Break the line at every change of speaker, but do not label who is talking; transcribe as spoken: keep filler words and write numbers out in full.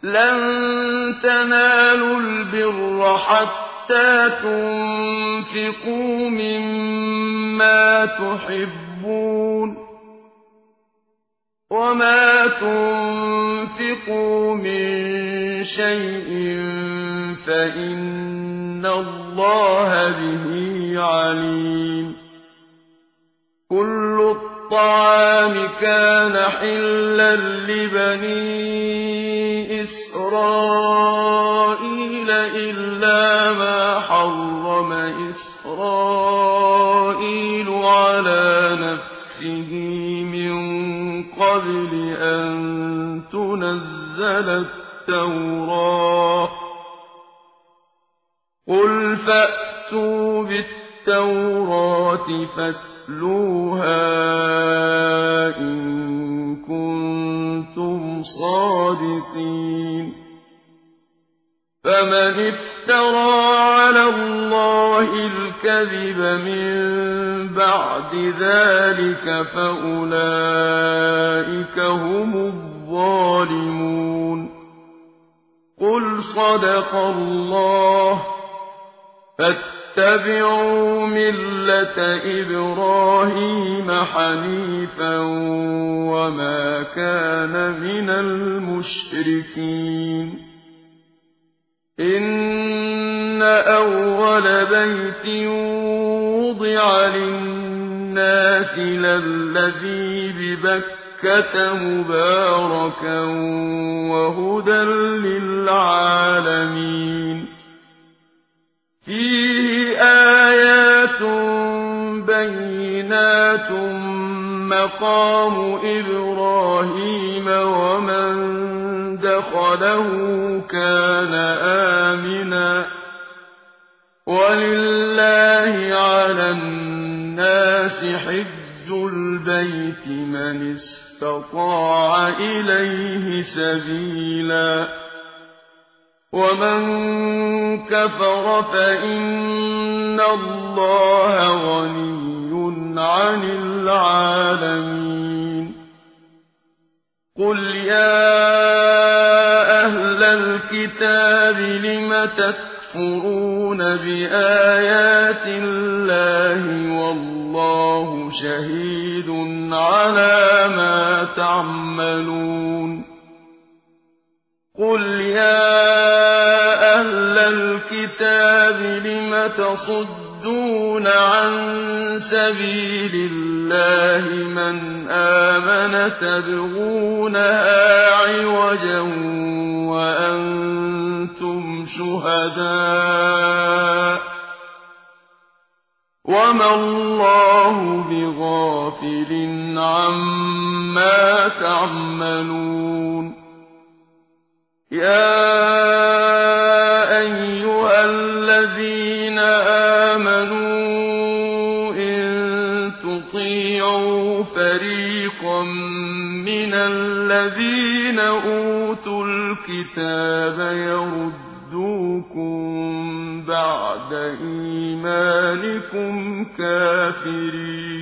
لَن تَنَالُوا الْبِرَّ حَتَّىٰ تُنفِقُوا مِمَّا تُحِبُّونَ ۚ وَمَا تُنفِقُوا مِن شَيْءٍ فَإِنَّ اللَّهَ بِهِ عَلِيمٌ. كُلُّ الطَّعَامِ كَانَ حِلًّا لِّبَنِي إِسْرَائِيلَ إِلَّا مَا حَرَّمَ إِسْرَائِيلُ عَلَىٰ نَفْسِهِ مِن قَبْلِ أَن تُنَزَّلَ التَّوْرَاةُ ۗ قُلْ فَأْتُوا بِالتَّوْرَاةِ فَاتْلُوهَا إِن كُنتُمْ صَادِقِينَ. فَمَنِ افْتَرَىٰ عَلَى اللَّهِ الْكَذِبَ مِن بَعْدِ ذَٰلِكَ فَأُولَٰئِكَ هُمُ الظَّالِمُونَ. قُلْ صَدَقَ اللَّهُ ۗ فَاتَّبِعُوا مِلَّةَ إِبْرَاهِيمَ حَنِيفًا وَمَا كَانَ مِنَ الْمُشْرِكِينَ. إِنَّ أَوَّلَ بَيْتٍ وُضِعَ لِلنَّاسِ لَلَّذِي بِبَكَّةَ مُبَارَكًا وَهُدًى لِّلْعَالَمِينَ. فِيهِ آيَاتٌ بَيِّنَاتٌ مَّقَامُ إِبْرَاهِيمَ وَمَن دَخَلَهُ كَانَ آمِنًا ۗ وَلِلَّهِ عَلَى النَّاسِ حِجُّ الْبَيْتِ مَنِ اسْتَطَاعَ إِلَيْهِ سَبِيلًا ۚ وَمَن كَفَرَ فَإِنَّ اللَّهَ غَنِيٌّ عَنِ الْعَالَمِينَ. قُلْ يَا أَهْلَ الْكِتَابِ لِمَ تَكْفُرُونَ بِآيَاتِ اللَّهِ وَاللَّهُ شَهِيدٌ عَلَىٰ مَا تَعْمَلُونَ. قُلْ يَا أَهْلَ الْكِتَابِ لِمَ تَصُدُّونَ عَن سَبِيلِ اللَّهِ مَنْ آمَنَ تَبْغُونَهَا عِوَجًا وَأَنتُمْ شُهَدَاءُ ۗ وَمَا اللَّهُ بِغَافِلٍ عَمَّا تَعْمَلُونَ. يَا أَيُّهَا الَّذِينَ آمَنُوا إِن تُطِيعُوا فَرِيقًا مِّنَ الَّذِينَ أُوتُوا الْكِتَابَ يَرُدُّوكُم بَعْدَ إِيمَانِكُمْ كَافِرِينَ.